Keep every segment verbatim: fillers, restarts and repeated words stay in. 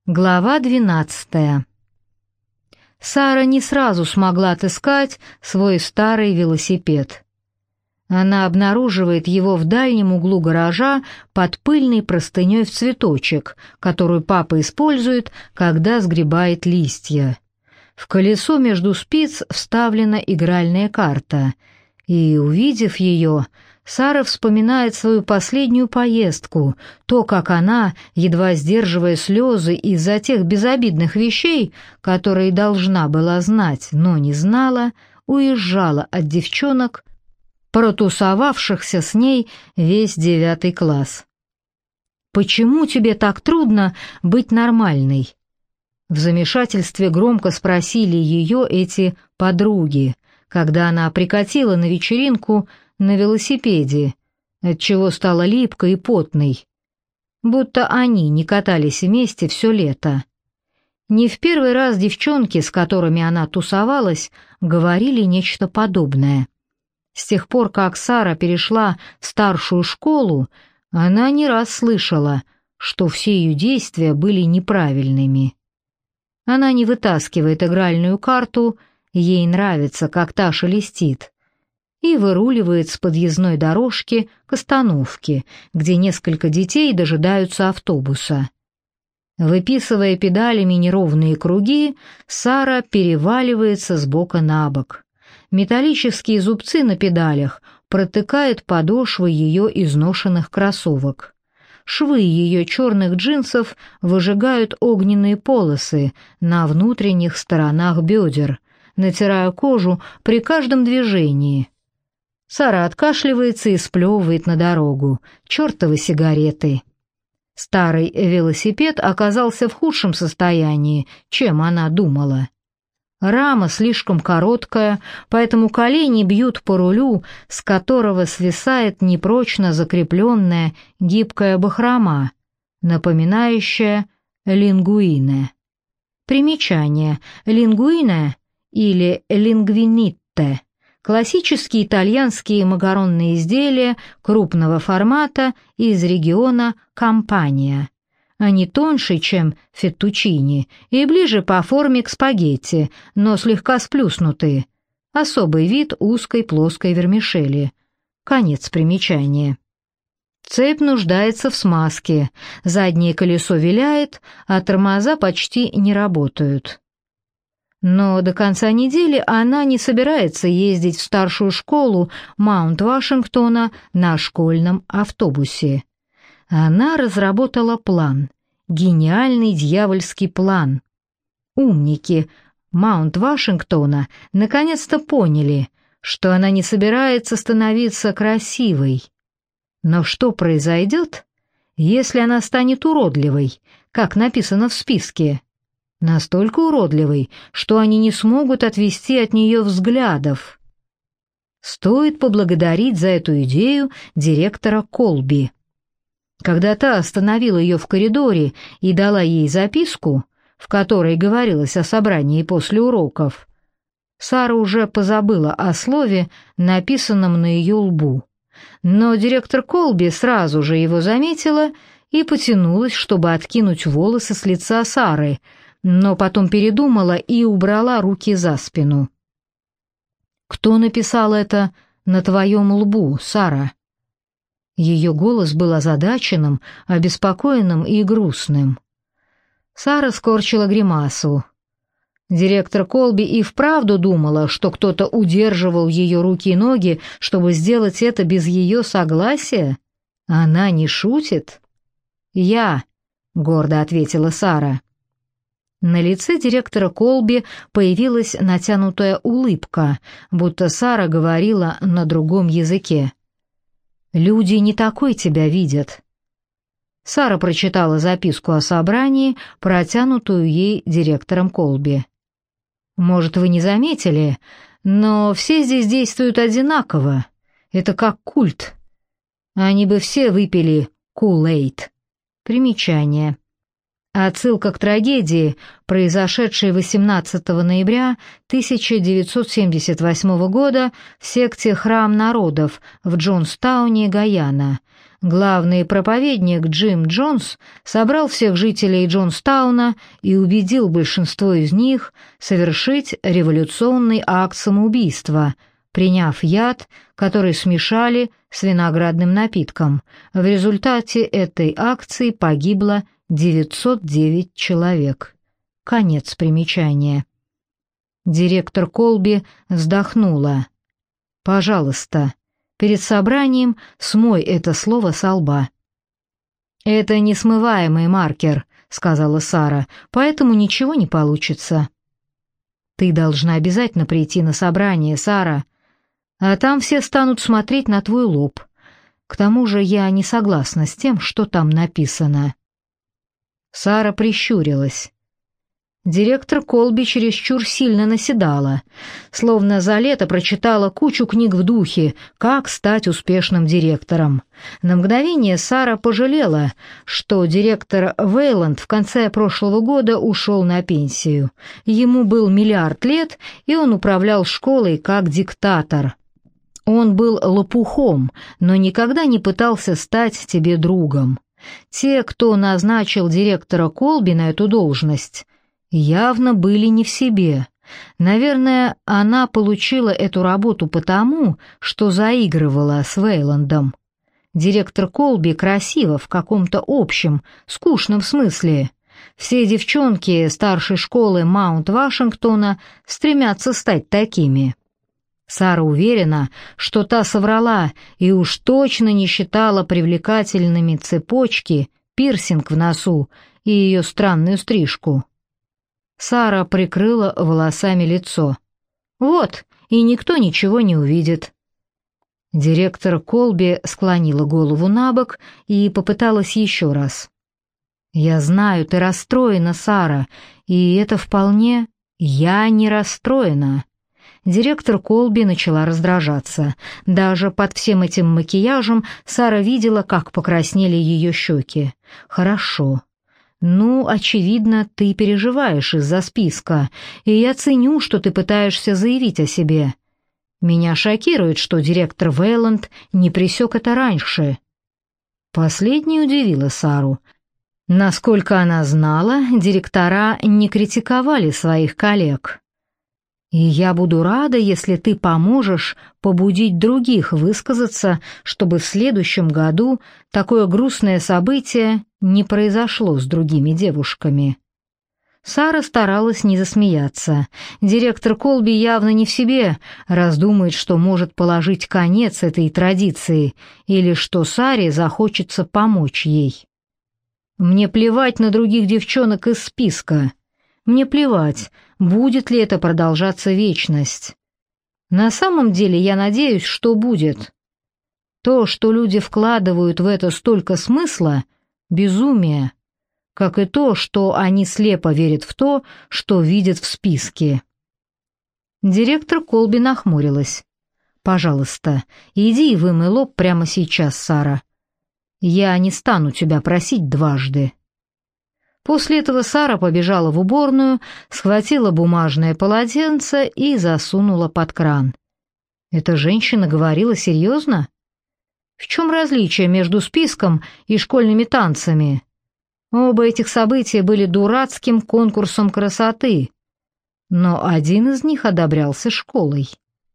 Глава двенадцатая. Сара не сразу смогла отыскать свой старый велосипед. Она обнаруживает его в дальнем углу гаража под пыльной простыней в цветочек, которую папа использует, когда сгребает листья. В колесо между спиц вставлена игральная карта, и, увидев ее, Сара вспоминает свою последнюю поездку, то, как она, едва сдерживая слезы из-за тех безобидных вещей, которые должна была знать, но не знала, уезжала от девчонок, протусовавшихся с ней весь девятый класс. «Почему тебе так трудно быть нормальной?» В замешательстве громко спросили ее эти подруги, когда она прикатила на вечеринку на велосипеде, отчего стала липкой и потной, будто они не катались вместе все лето. Не в первый раз девчонки, с которыми она тусовалась, говорили нечто подобное. С тех пор, как Сара перешла в старшую школу, она не раз слышала, что все ее действия были неправильными. Она не вытаскивает игральную карту, ей нравится, как та шелестит, и выруливает с подъездной дорожки к остановке, где несколько детей дожидаются автобуса. Выписывая педалями неровные круги, Сара переваливается с бока на бок. Металлические зубцы на педалях протыкают подошвы ее изношенных кроссовок. Швы ее черных джинсов выжигают огненные полосы на внутренних сторонах бедер, натирая кожу при каждом движении. Сара откашливается и сплевывает на дорогу. Чёртовы сигареты. Старый велосипед оказался в худшем состоянии, чем она думала. Рама слишком короткая, поэтому колени бьют по рулю, с которого свисает непрочно закрепленная гибкая бахрома, напоминающая лингуине. Примечание. Лингуине или лингвинитте — классические итальянские макаронные изделия крупного формата из региона Кампания. Они тоньше, чем феттучини, и ближе по форме к спагетти, но слегка сплюснутые. Особый вид узкой плоской вермишели. Конец примечания. Цепь нуждается в смазке, заднее колесо виляет, а тормоза почти не работают. Но до конца недели она не собирается ездить в старшую школу Маунт-Вашингтона на школьном автобусе. Она разработала план, гениальный дьявольский план. Умники Маунт-Вашингтона наконец-то поняли, что она не собирается становиться красивой. Но что произойдет, если она станет уродливой, как написано в списке? Настолько уродливой, что они не смогут отвести от нее взглядов. Стоит поблагодарить за эту идею директора Колби. Когда та остановила ее в коридоре и дала ей записку, в которой говорилось о собрании после уроков, Сара уже позабыла о слове, написанном на ее лбу. Но директор Колби сразу же его заметила и потянулась, чтобы откинуть волосы с лица Сары, но потом передумала и убрала руки за спину. «Кто написал это на твоем лбу, Сара?» Ее голос был озадаченным, обеспокоенным и грустным. Сара скорчила гримасу. Директор Колби и вправду думала, что кто-то удерживал ее руки и ноги, чтобы сделать это без ее согласия? Она не шутит? «Я», — гордо ответила Сара. На лице директора Колби появилась натянутая улыбка, будто Сара говорила на другом языке. «Люди не такой тебя видят». Сара прочитала записку о собрании, протянутую ей директором Колби. «Может, вы не заметили, но все здесь действуют одинаково. Это как культ. Они бы все выпили Kool-Aid». Примечание. Отсылка к трагедии, произошедшей восемнадцатого ноября тысяча девятьсот семьдесят восьмого года в секте «Храм народов» в Джонстауне, Гайана. Главный проповедник Джим Джонс собрал всех жителей Джонстауна и убедил большинство из них совершить революционный акт самоубийства, приняв яд, который смешали с виноградным напитком. В результате этой акции погибло девятьсот девять человек. Конец примечания. Директор Колби вздохнула. «Пожалуйста, перед собранием смой это слово со лба». «Это несмываемый маркер», — сказала Сара, — «поэтому ничего не получится». «Ты должна обязательно прийти на собрание, Сара, а там все станут смотреть на твой лоб. К тому же я не согласна с тем, что там написано». Сара прищурилась. Директор Колби чересчур сильно наседала, словно за лето прочитала кучу книг в духе «Как стать успешным директором». На мгновение Сара пожалела, что директор Вейланд в конце прошлого года ушел на пенсию. Ему был миллиард лет, и он управлял школой как диктатор. Он был лопухом, но никогда не пытался стать тебе другом. Те, кто назначил директора Колби на эту должность, явно были не в себе. Наверное, она получила эту работу потому, что заигрывала с Вейландом. Директор Колби красива в каком-то общем, скучном смысле. Все девчонки старшей школы Маунт-Вашингтона стремятся стать такими. Сара уверена, что та соврала и уж точно не считала привлекательными цепочки, пирсинг в носу и ее странную стрижку. Сара прикрыла волосами лицо. «Вот, и никто ничего не увидит». Директор Колби склонила голову набок и попыталась еще раз. «Я знаю, ты расстроена, Сара, и это вполне... Я не расстроена». Директор Колби начала раздражаться. Даже под всем этим макияжем Сара видела, как покраснели ее щеки. «Хорошо. Ну, очевидно, ты переживаешь из-за списка, и я ценю, что ты пытаешься заявить о себе. Меня шокирует, что директор Вейланд не пресек это раньше». Последнее удивило Сару. Насколько она знала, директора не критиковали своих коллег. «И я буду рада, если ты поможешь побудить других высказаться, чтобы в следующем году такое грустное событие не произошло с другими девушками». Сара старалась не засмеяться. Директор Колби явно не в себе, раз думает, что может положить конец этой традиции, или что Саре захочется помочь ей. «Мне плевать на других девчонок из списка. Мне плевать, будет ли это продолжаться вечность. На самом деле я надеюсь, что будет. То, что люди вкладывают в это столько смысла — безумие, как и то, что они слепо верят в то, что видят в списке». Директор Колби нахмурилась. «Пожалуйста, иди и вымой лоб прямо сейчас, Сара. Я не стану тебя просить дважды». После этого Сара побежала в уборную, схватила бумажное полотенце и засунула под кран. Эта женщина говорила серьезно? В чем различие между списком и школьными танцами? Оба этих события были дурацким конкурсом красоты, но один из них одобрялся школой.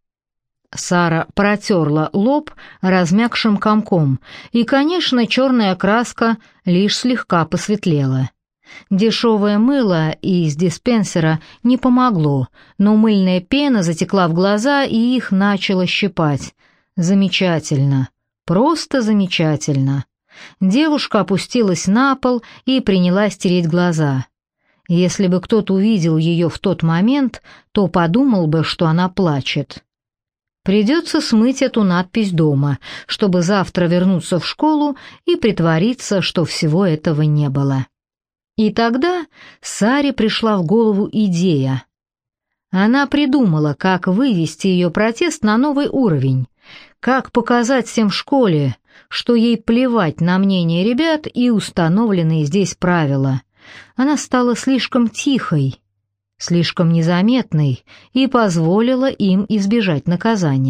Сара протерла лоб размякшим комком, и, конечно, черная краска лишь слегка посветлела. Дешевое мыло из диспенсера не помогло, но мыльная пена затекла в глаза и их начала щипать. Замечательно, просто замечательно. Девушка опустилась на пол и принялась тереть глаза. Если бы кто-то увидел ее в тот момент, то подумал бы, что она плачет. Придется смыть эту надпись дома, чтобы завтра вернуться в школу и притвориться, что всего этого не было. И тогда Саре пришла в голову идея. Она придумала, как вывести ее протест на новый уровень, как показать всем в школе, что ей плевать на мнение ребят и установленные здесь правила. Она стала слишком тихой, слишком незаметной и позволила им избежать наказания.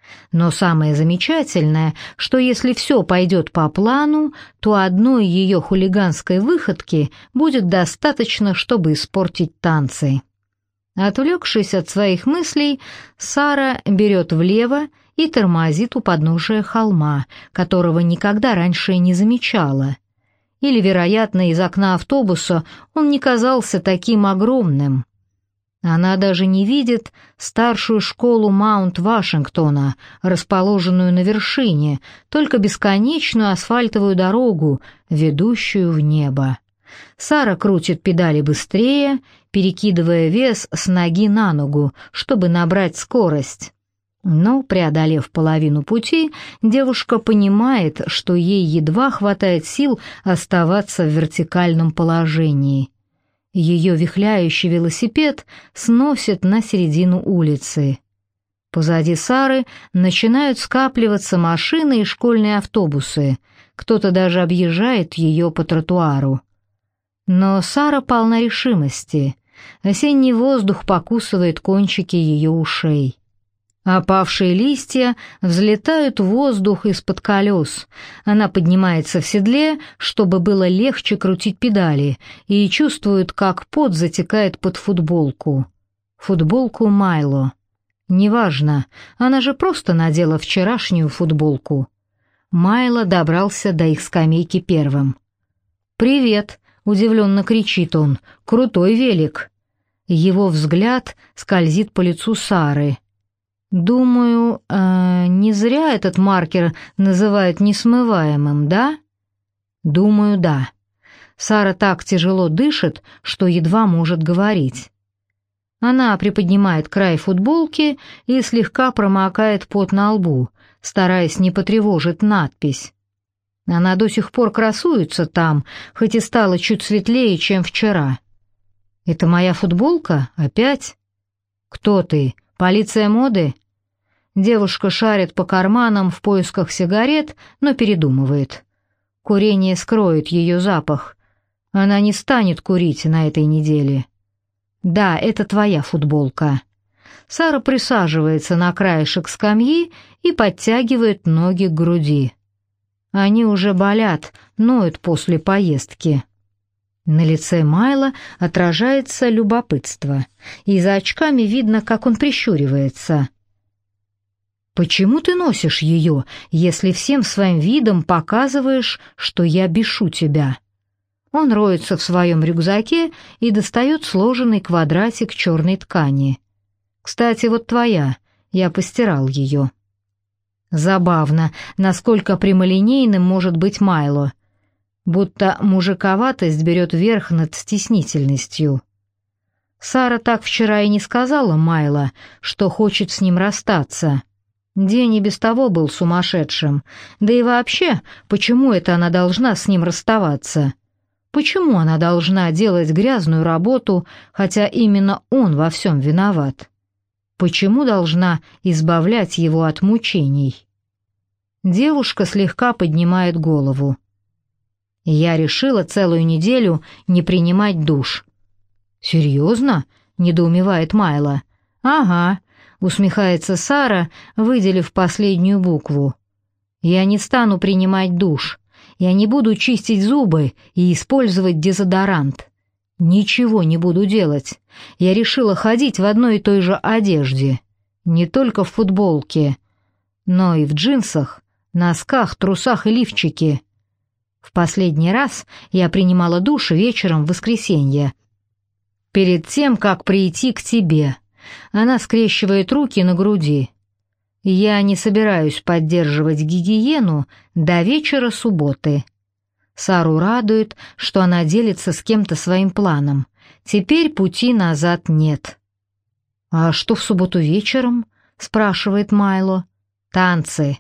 Но самое замечательное, что если все пойдет по плану, то одной ее хулиганской выходки будет достаточно, чтобы испортить танцы. Отвлекшись от своих мыслей, Сара берет влево и тормозит у подножия холма, которого никогда раньше не замечала. Или, вероятно, из окна автобуса он не казался таким огромным. Она даже не видит старшую школу Маунт-Вашингтона, расположенную на вершине, только бесконечную асфальтовую дорогу, ведущую в небо. Сара крутит педали быстрее, перекидывая вес с ноги на ногу, чтобы набрать скорость. Но, преодолев половину пути, девушка понимает, что ей едва хватает сил оставаться в вертикальном положении. Ее вихляющий велосипед сносит на середину улицы. Позади Сары начинают скапливаться машины и школьные автобусы. Кто-то даже объезжает ее по тротуару. Но Сара полна решимости. Осенний воздух покусывает кончики ее ушей. Опавшие листья взлетают в воздух из-под колес. Она поднимается в седле, чтобы было легче крутить педали, и чувствует, как пот затекает под футболку. Футболку Майло. Неважно, она же просто надела вчерашнюю футболку. Майло добрался до их скамейки первым. «Привет!» — удивленно кричит он. «Крутой велик!» Его взгляд скользит по лицу Сары. «Думаю, э, не зря этот маркер называют несмываемым, да?» «Думаю, да». Сара так тяжело дышит, что едва может говорить. Она приподнимает край футболки и слегка промокает пот на лбу, стараясь не потревожить надпись. Она до сих пор красуется там, хоть и стала чуть светлее, чем вчера. «Это моя футболка? Опять?» «Кто ты? Полиция моды?» Девушка шарит по карманам в поисках сигарет, но передумывает. Курение скроет ее запах. Она не станет курить на этой неделе. «Да, это твоя футболка». Сара присаживается на краешек скамьи и подтягивает ноги к груди. Они уже болят, ноют после поездки. На лице Майла отражается любопытство, и за очками видно, как он прищуривается. «Почему ты носишь ее, если всем своим видом показываешь, что я бешу тебя?» Он роется в своем рюкзаке и достает сложенный квадратик черной ткани. «Кстати, вот твоя, я постирал ее». Забавно, насколько прямолинейным может быть Майло. Будто мужиковатость берет верх над стеснительностью. Сара так вчера и не сказала Майло, что хочет с ним расстаться. День и без того был сумасшедшим. Да и вообще, почему это она должна с ним расставаться? Почему она должна делать грязную работу, хотя именно он во всем виноват? Почему должна избавлять его от мучений? Девушка слегка поднимает голову. «Я решила целую неделю не принимать душ». «Серьезно?» — недоумевает Майло. «Ага», — усмехается Сара, выделив последнюю букву. «Я не стану принимать душ. Я не буду чистить зубы и использовать дезодорант. Ничего не буду делать. Я решила ходить в одной и той же одежде. Не только в футболке, но и в джинсах, носках, трусах и лифчике. В последний раз я принимала душ вечером в воскресенье. Перед тем, как прийти к тебе». Она скрещивает руки на груди. «Я не собираюсь поддерживать гигиену до вечера субботы». Сару радует, что она делится с кем-то своим планом. Теперь пути назад нет. «А что в субботу вечером?» — спрашивает Майло. «Танцы».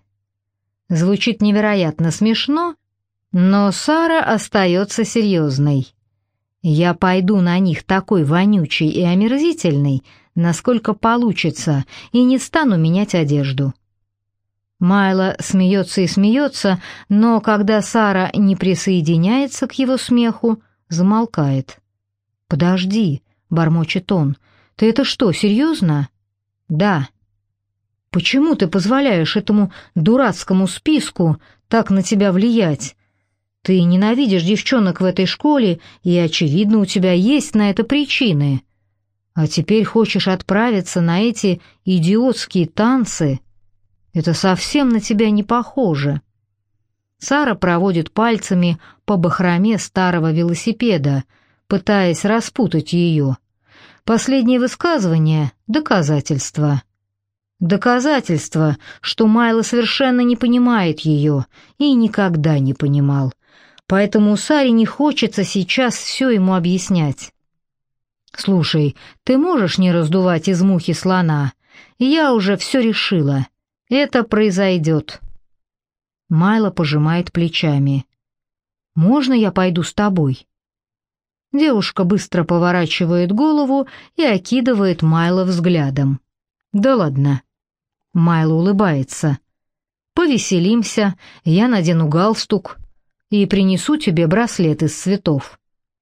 Звучит невероятно смешно, но Сара остается серьезной. «Я пойду на них такой вонючей и омерзительной, насколько получится, и не стану менять одежду». Майло смеется и смеется, но когда Сара не присоединяется к его смеху, замолкает. «Подожди», — бормочет он, — «ты это что, серьезно?» «Да». Почему ты позволяешь этому дурацкому списку так на тебя влиять? Ты ненавидишь девчонок в этой школе, и, очевидно, у тебя есть на это причины. А теперь хочешь отправиться на эти идиотские танцы? Это совсем на тебя не похоже». Сара проводит пальцами по бахроме старого велосипеда, пытаясь распутать ее. Последнее высказывание — доказательство. Доказательство, что Майло совершенно не понимает ее и никогда не понимал. Поэтому Саре не хочется сейчас все ему объяснять. «Слушай, ты можешь не раздувать из мухи слона? Я уже все решила. Это произойдет». Майло пожимает плечами. «Можно я пойду с тобой?» Девушка быстро поворачивает голову и окидывает Майло взглядом. «Да ладно». Майло улыбается. «Повеселимся, я надену галстук и принесу тебе браслет из цветов».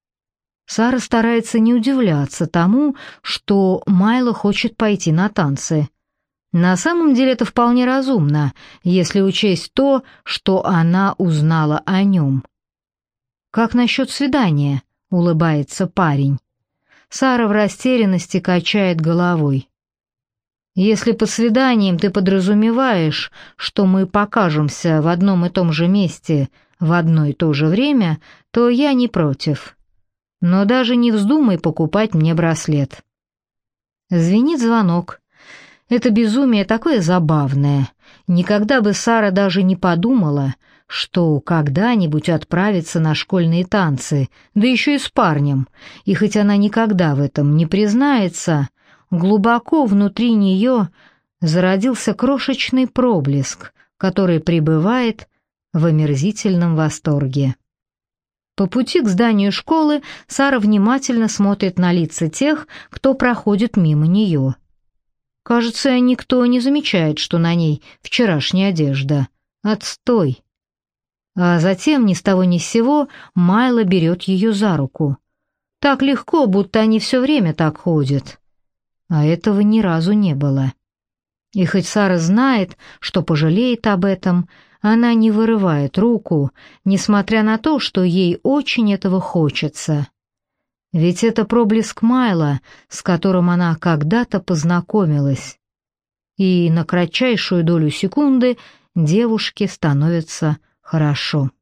Сара старается не удивляться тому, что Майло хочет пойти на танцы. На самом деле это вполне разумно, если учесть то, что она узнала о нем. «Как насчет свидания?» — улыбается парень. Сара в растерянности качает головой. «Если под свиданием ты подразумеваешь, что мы покажемся в одном и том же месте в одно и то же время, то я не против. Но даже не вздумай покупать мне браслет». Звенит звонок. Это безумие такое забавное. Никогда бы Сара даже не подумала, что когда-нибудь отправится на школьные танцы, да еще и с парнем. И хоть она никогда в этом не признается, глубоко внутри нее зародился крошечный проблеск, который пребывает в омерзительном восторге. По пути к зданию школы Сара внимательно смотрит на лица тех, кто проходит мимо нее. Кажется, никто не замечает, что на ней вчерашняя одежда. Отстой. А затем ни с того ни с сего Майло берет ее за руку. Так легко, будто они все время так ходят. А этого ни разу не было. И хоть Сара знает, что пожалеет об этом, она не вырывает руку, несмотря на то, что ей очень этого хочется. Ведь это проблеск Майло, с которым она когда-то познакомилась. И на кратчайшую долю секунды девушке становится хорошо.